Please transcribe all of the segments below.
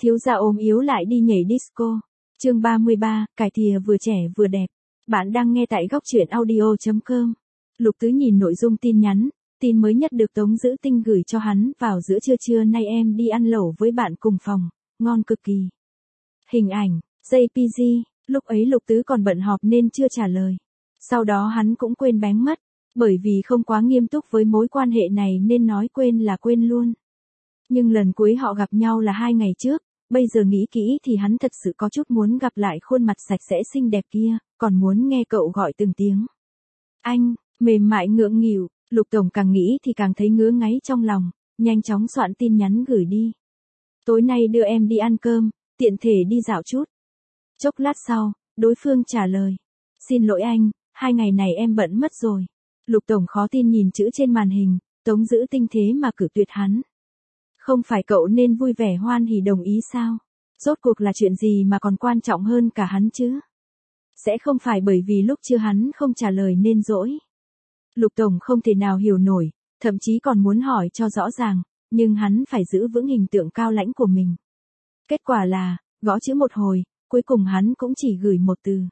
Thiếu gia ốm yếu lại đi nhảy disco. Chương 33, cải thìa vừa trẻ vừa đẹp. Bạn đang nghe tại góc truyện audio.com. Lục Tứ nhìn nội dung tin nhắn, tin mới nhất được Tống Dữ Tinh gửi cho hắn vào giữa trưa nay em đi ăn lẩu với bạn cùng phòng, ngon cực kỳ. Hình ảnh, JPG, lúc ấy Lục Tứ còn bận họp nên chưa trả lời. Sau đó hắn cũng quên bén mất, bởi vì không quá nghiêm túc với mối quan hệ này nên nói quên là quên luôn. Nhưng lần cuối họ gặp nhau là 2 ngày trước, bây giờ nghĩ kỹ thì hắn thật sự có chút muốn gặp lại khuôn mặt sạch sẽ xinh đẹp kia, còn muốn nghe cậu gọi từng tiếng. Anh, mềm mại ngượng nghịu, Lục Tổng càng nghĩ thì càng thấy ngứa ngáy trong lòng, nhanh chóng soạn tin nhắn gửi đi. Tối nay đưa em đi ăn cơm, tiện thể đi dạo chút. Chốc lát sau, đối phương trả lời. Xin lỗi anh, 2 ngày này em bận mất rồi. Lục Tổng khó tin nhìn chữ trên màn hình, Tống Dữ Tinh thế mà cự tuyệt hắn. Không phải cậu nên vui vẻ hoan hỉ đồng ý sao? Rốt cuộc là chuyện gì mà còn quan trọng hơn cả hắn chứ? Sẽ không phải bởi vì lúc chưa hắn không trả lời nên dỗi. Lục Tổng không thể nào hiểu nổi, thậm chí còn muốn hỏi cho rõ ràng, nhưng hắn phải giữ vững hình tượng cao lãnh của mình. Kết quả là, gõ chữ một hồi, cuối cùng hắn cũng chỉ gửi một từ.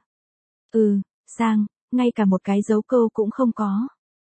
Sang, ngay cả một cái dấu câu cũng không có.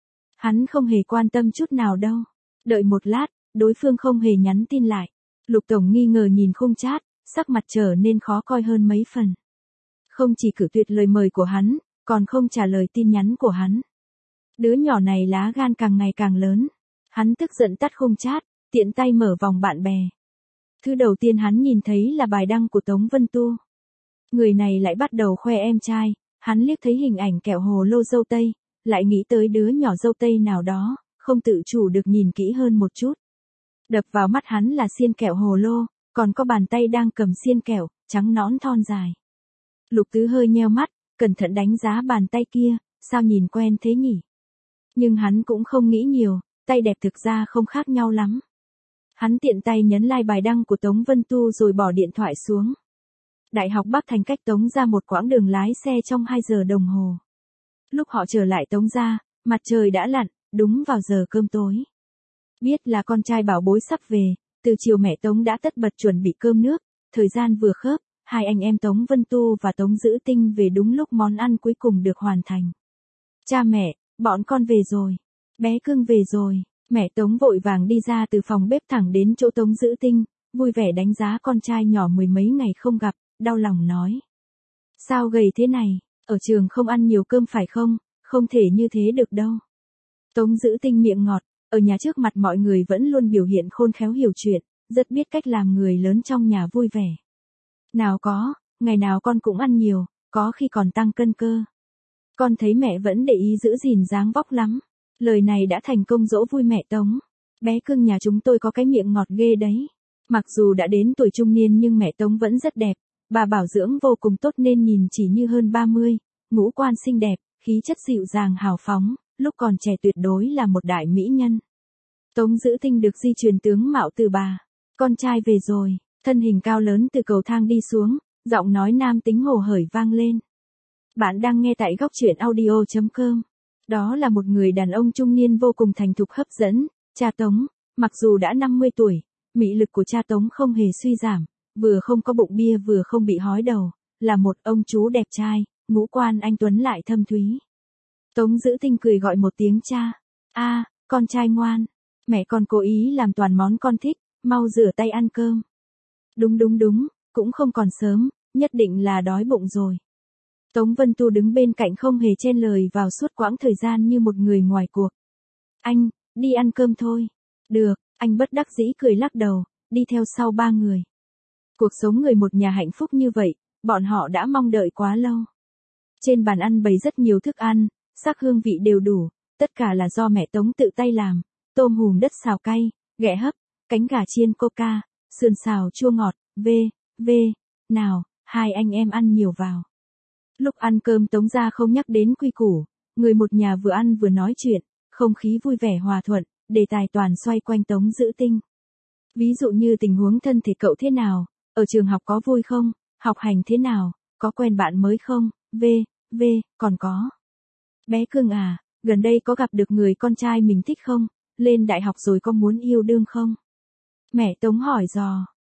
Hắn không hề quan tâm chút nào đâu. Đợi một lát, đối phương không hề nhắn tin lại. Lục Tổng nghi ngờ nhìn khung chat, sắc mặt trở nên khó coi hơn mấy phần. Không chỉ cự tuyệt lời mời của hắn, còn không trả lời tin nhắn của hắn. Đứa nhỏ này lá gan càng ngày càng lớn. Hắn tức giận tắt khung chat, tiện tay mở vòng bạn bè. Thứ đầu tiên hắn nhìn thấy là bài đăng của Tống Vân Tu. Người này lại bắt đầu khoe em trai, hắn liếc thấy hình ảnh kẹo hồ lô dâu tây, lại nghĩ tới đứa nhỏ dâu tây nào đó, không tự chủ được nhìn kỹ hơn một chút. Đập vào mắt hắn là xiên kẹo hồ lô, còn có bàn tay đang cầm xiên kẹo, trắng nõn thon dài. Lục Tứ hơi nheo mắt, cẩn thận đánh giá bàn tay kia, sao nhìn quen thế nhỉ? Nhưng hắn cũng không nghĩ nhiều, tay đẹp thực ra không khác nhau lắm. Hắn tiện tay nhấn like bài đăng của Tống Vân Tu rồi bỏ điện thoại xuống. Đại học Bắc Thành cách Tống ra một quãng đường lái xe trong 2 giờ đồng hồ. Lúc họ trở lại Tống ra, mặt trời đã lặn, đúng vào giờ cơm tối. Biết là con trai bảo bối sắp về, từ chiều mẹ Tống đã tất bật chuẩn bị cơm nước, thời gian vừa khớp, hai anh em Tống Vân Tu và Tống Dữ Tinh về đúng lúc món ăn cuối cùng được hoàn thành. Cha mẹ, bọn con về rồi. Bé cưng về rồi. Mẹ Tống vội vàng đi ra từ phòng bếp thẳng đến chỗ Tống Dữ Tinh, vui vẻ đánh giá con trai nhỏ mười mấy ngày không gặp, đau lòng nói. Sao gầy thế này, ở trường không ăn nhiều cơm phải không, không thể như thế được đâu. Tống Dữ Tinh miệng ngọt, ở nhà trước mặt mọi người vẫn luôn biểu hiện khôn khéo hiểu chuyện, rất biết cách làm người lớn trong nhà vui vẻ. Nào có, ngày nào con cũng ăn nhiều, có khi còn tăng cân cơ. Con thấy mẹ vẫn để ý giữ gìn dáng vóc lắm. Lời này đã thành công dỗ vui mẹ Tống. Bé cưng nhà chúng tôi có cái miệng ngọt ghê đấy. Mặc dù đã đến tuổi trung niên nhưng mẹ Tống vẫn rất đẹp. Bà bảo dưỡng vô cùng tốt nên nhìn chỉ như hơn 30, ngũ quan xinh đẹp, khí chất dịu dàng hào phóng, lúc còn trẻ tuyệt đối là một đại mỹ nhân. Tống Dữ Tinh được di truyền tướng mạo từ bà. Con trai về rồi, thân hình cao lớn từ cầu thang đi xuống, giọng nói nam tính hồ hởi vang lên. Bạn đang nghe tại góc truyện audio.com. Đó là một người đàn ông trung niên vô cùng thành thục hấp dẫn, cha Tống, mặc dù đã 50 tuổi, mỹ lực của cha Tống không hề suy giảm, vừa không có bụng bia vừa không bị hói đầu, là một ông chú đẹp trai, ngũ quan anh tuấn lại thâm thúy. Tống Dữ Tinh cười gọi một tiếng cha. Con trai ngoan, mẹ con cố ý làm toàn món con thích, mau rửa tay ăn cơm. Đúng, cũng không còn sớm, nhất định là đói bụng rồi. Tống Vân Tu đứng bên cạnh không hề chen lời vào suốt quãng thời gian như một người ngoài cuộc. Anh, đi ăn cơm thôi. Được, anh bất đắc dĩ cười lắc đầu, đi theo sau 3 người. Cuộc sống người một nhà hạnh phúc như vậy, bọn họ đã mong đợi quá lâu. Trên bàn ăn bày rất nhiều thức ăn, sắc hương vị đều đủ, tất cả là do mẹ Tống tự tay làm, tôm hùm đất xào cay, ghẹ hấp, cánh gà chiên coca, sườn xào chua ngọt, nào, hai anh em ăn nhiều vào. Lúc ăn cơm Tống gia không nhắc đến quy củ, người một nhà vừa ăn vừa nói chuyện, không khí vui vẻ hòa thuận, đề tài toàn xoay quanh Tống Dữ Tinh. Ví dụ như tình huống thân thể cậu thế nào, ở trường học có vui không, học hành thế nào, có quen bạn mới không, còn có. Bé cưng à, gần đây có gặp được người con trai mình thích không, lên đại học rồi có muốn yêu đương không? Mẹ Tống hỏi dò,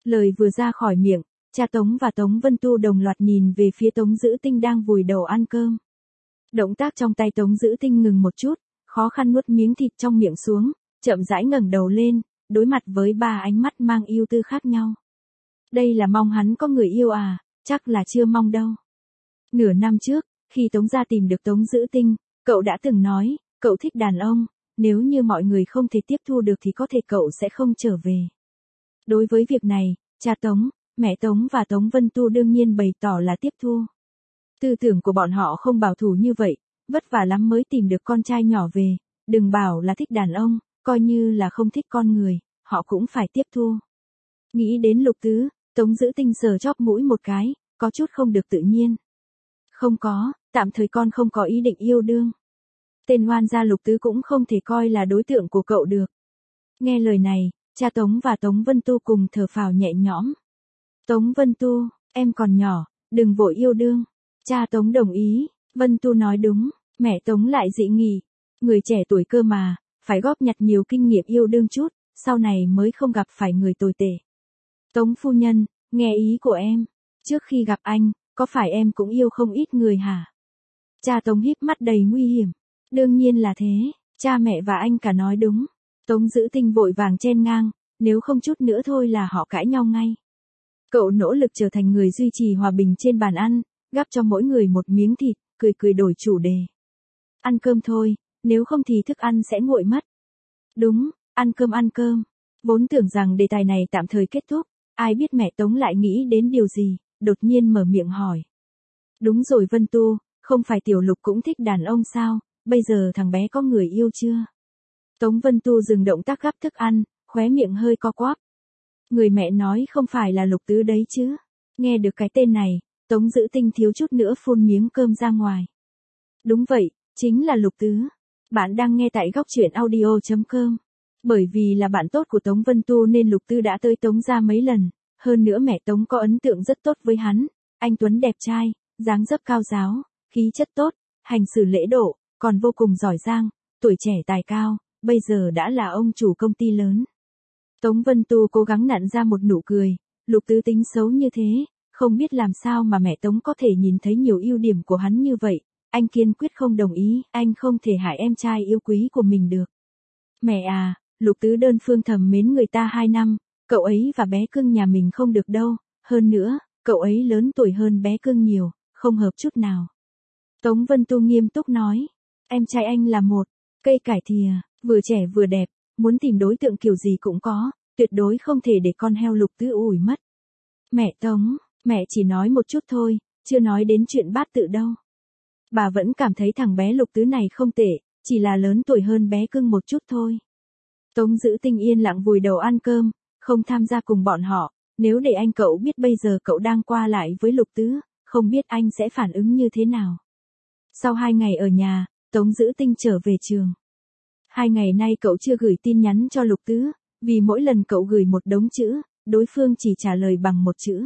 Lời vừa ra khỏi miệng, cha Tống và Tống Vân Tu đồng loạt nhìn về phía Tống Dữ Tinh đang vùi đầu ăn cơm. Động tác trong tay Tống Dữ Tinh ngừng một chút, khó khăn nuốt miếng thịt trong miệng xuống, chậm rãi ngẩng đầu lên, đối mặt với ba ánh mắt mang ưu tư khác nhau. Đây là mong hắn có người yêu à, chắc là chưa mong đâu. Nửa năm trước, khi Tống gia tìm được Tống Dữ Tinh, cậu đã từng nói, cậu thích đàn ông, nếu như mọi người không thể tiếp thu được thì có thể cậu sẽ không trở về. Đối với việc này, cha Tống, mẹ Tống và Tống Vân Tu đương nhiên bày tỏ là tiếp thu. Tư tưởng của bọn họ không bảo thủ như vậy, vất vả lắm mới tìm được con trai nhỏ về, đừng bảo là thích đàn ông, coi như là không thích con người, họ cũng phải tiếp thu. Nghĩ đến Lục Tứ, Tống Dữ Tinh sờ chóp mũi một cái, có chút không được tự nhiên. Không có, tạm thời con không có ý định yêu đương. Tên ngoan gia Lục Tứ cũng không thể coi là đối tượng của cậu được. Nghe lời này, cha Tống và Tống Vân Tu cùng thở phào nhẹ nhõm. Tống Vân Tu, em còn nhỏ, đừng vội yêu đương. Cha Tống đồng ý, Vân Tu nói đúng, mẹ Tống lại dị nghị. Người trẻ tuổi cơ mà, phải góp nhặt nhiều kinh nghiệm yêu đương chút, sau này mới không gặp phải người tồi tệ. Tống phu nhân, nghe ý của em, trước khi gặp anh, có phải em cũng yêu không ít người hả? Cha Tống híp mắt đầy nguy hiểm. Đương nhiên là thế, cha mẹ và anh cả nói đúng. Tống Dữ Tinh vội vàng chen ngang, nếu không chút nữa thôi là họ cãi nhau ngay. Cậu nỗ lực trở thành người duy trì hòa bình trên bàn ăn, gắp cho mỗi người một miếng thịt, cười cười đổi chủ đề. Ăn cơm thôi, nếu không thì thức ăn sẽ nguội mất. Đúng, ăn cơm ăn cơm. Vốn tưởng rằng đề tài này tạm thời kết thúc, ai biết mẹ Tống lại nghĩ đến điều gì, đột nhiên mở miệng hỏi. Đúng rồi Vân Tu, không phải Tiểu Lục cũng thích đàn ông sao, bây giờ thằng bé có người yêu chưa? Tống Vân Tu dừng động tác gắp thức ăn, khóe miệng hơi co quắp. Người mẹ nói không phải là Lục Tứ đấy chứ. Nghe được cái tên này, Tống Dữ Tinh thiếu chút nữa phun miếng cơm ra ngoài. Đúng vậy, chính là Lục Tứ. Bạn đang nghe tại góc truyện audio.com. Bởi vì là bạn tốt của Tống Vân Tu nên Lục Tứ đã tới Tống gia mấy lần, hơn nữa mẹ Tống có ấn tượng rất tốt với hắn. Anh tuấn đẹp trai, dáng dấp cao ráo, khí chất tốt, hành xử lễ độ, còn vô cùng giỏi giang, tuổi trẻ tài cao, bây giờ đã là ông chủ công ty lớn. Tống Vân Tu cố gắng nặn ra một nụ cười, Lục Tứ tính xấu như thế, không biết làm sao mà mẹ Tống có thể nhìn thấy nhiều ưu điểm của hắn như vậy, anh kiên quyết không đồng ý, anh không thể hại em trai yêu quý của mình được. Mẹ à, Lục Tứ đơn phương thầm mến người ta 2 năm, cậu ấy và bé cưng nhà mình không được đâu, hơn nữa, cậu ấy lớn tuổi hơn bé cưng nhiều, không hợp chút nào. Tống Vân Tu nghiêm túc nói, em trai anh là một cây cải thìa, vừa trẻ vừa đẹp, muốn tìm đối tượng kiểu gì cũng có, tuyệt đối không thể để con heo Lục Tứ ủi mất. Mẹ Tống, mẹ chỉ nói một chút thôi, chưa nói đến chuyện bát tự đâu. Bà vẫn cảm thấy thằng bé Lục Tứ này không tệ, chỉ là lớn tuổi hơn bé cưng một chút thôi. Tống Dữ Tinh yên lặng vùi đầu ăn cơm, không tham gia cùng bọn họ, nếu để anh cậu biết bây giờ cậu đang qua lại với Lục Tứ, không biết anh sẽ phản ứng như thế nào. Sau 2 ngày ở nhà, Tống Dữ Tinh trở về trường. 2 ngày nay cậu chưa gửi tin nhắn cho Lục Tứ, vì mỗi lần cậu gửi một đống chữ, đối phương chỉ trả lời bằng một chữ.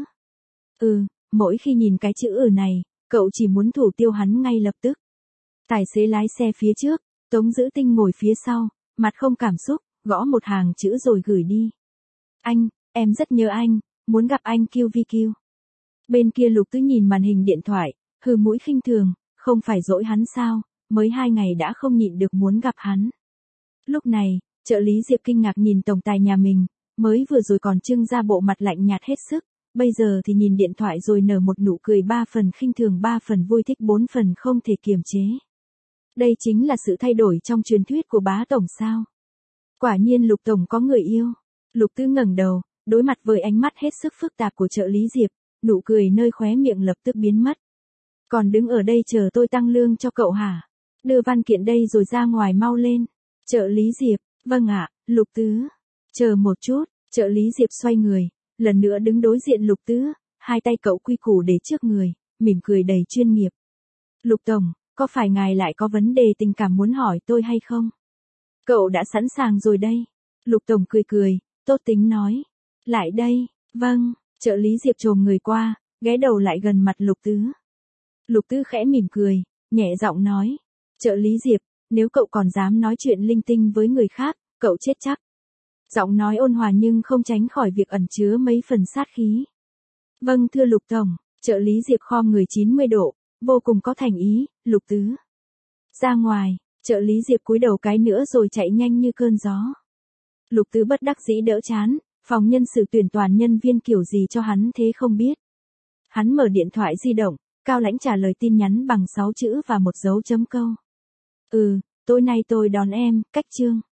Mỗi khi nhìn cái chữ này, cậu chỉ muốn thủ tiêu hắn ngay lập tức. Tài xế lái xe phía trước, Tống Dữ Tinh ngồi phía sau, mặt không cảm xúc, gõ một hàng chữ rồi gửi đi. Anh, em rất nhớ anh, muốn gặp anh QVQ. Bên kia Lục Tứ nhìn màn hình điện thoại, hừ mũi khinh thường, không phải dỗi hắn sao, mới 2 ngày đã không nhịn được muốn gặp hắn. Lúc này, trợ lý Diệp kinh ngạc nhìn tổng tài nhà mình, mới vừa rồi còn trưng ra bộ mặt lạnh nhạt hết sức, bây giờ thì nhìn điện thoại rồi nở một nụ cười 3 phần khinh thường 3 phần vui thích 4 phần không thể kiềm chế. Đây chính là sự thay đổi trong truyền thuyết của bá tổng sao. Quả nhiên Lục tổng có người yêu. Lục Tứ ngẩng đầu, đối mặt với ánh mắt hết sức phức tạp của trợ lý Diệp, nụ cười nơi khóe miệng lập tức biến mất. Còn đứng ở đây chờ tôi tăng lương cho cậu hả? Đưa văn kiện đây rồi ra ngoài mau lên. Trợ lý Diệp, vâng ạ, Lục Tứ. Chờ một chút, trợ lý Diệp xoay người, lần nữa đứng đối diện Lục Tứ, hai tay cậu quy củ để trước người, mỉm cười đầy chuyên nghiệp. Lục tổng, có phải ngài lại có vấn đề tình cảm muốn hỏi tôi hay không? Cậu đã sẵn sàng rồi đây. Lục tổng cười cười, tốt tính nói. Lại đây, vâng, trợ lý Diệp chồm người qua, ghé đầu lại gần mặt Lục Tứ. Lục Tứ khẽ mỉm cười, nhẹ giọng nói. Trợ lý Diệp, nếu cậu còn dám nói chuyện linh tinh với người khác, cậu chết chắc. Giọng nói ôn hòa nhưng không tránh khỏi việc ẩn chứa mấy phần sát khí. Vâng thưa Lục Tổng, trợ lý Diệp khom người 90 độ, vô cùng có thành ý, Lục Tứ. Ra ngoài, trợ lý Diệp cúi đầu cái nữa rồi chạy nhanh như cơn gió. Lục Tứ bất đắc dĩ đỡ chán, phòng nhân sự tuyển toàn nhân viên kiểu gì cho hắn thế không biết. Hắn mở điện thoại di động, Cao Lãnh trả lời tin nhắn bằng 6 chữ và một dấu chấm câu. Tối nay tôi đón em, cách Trương.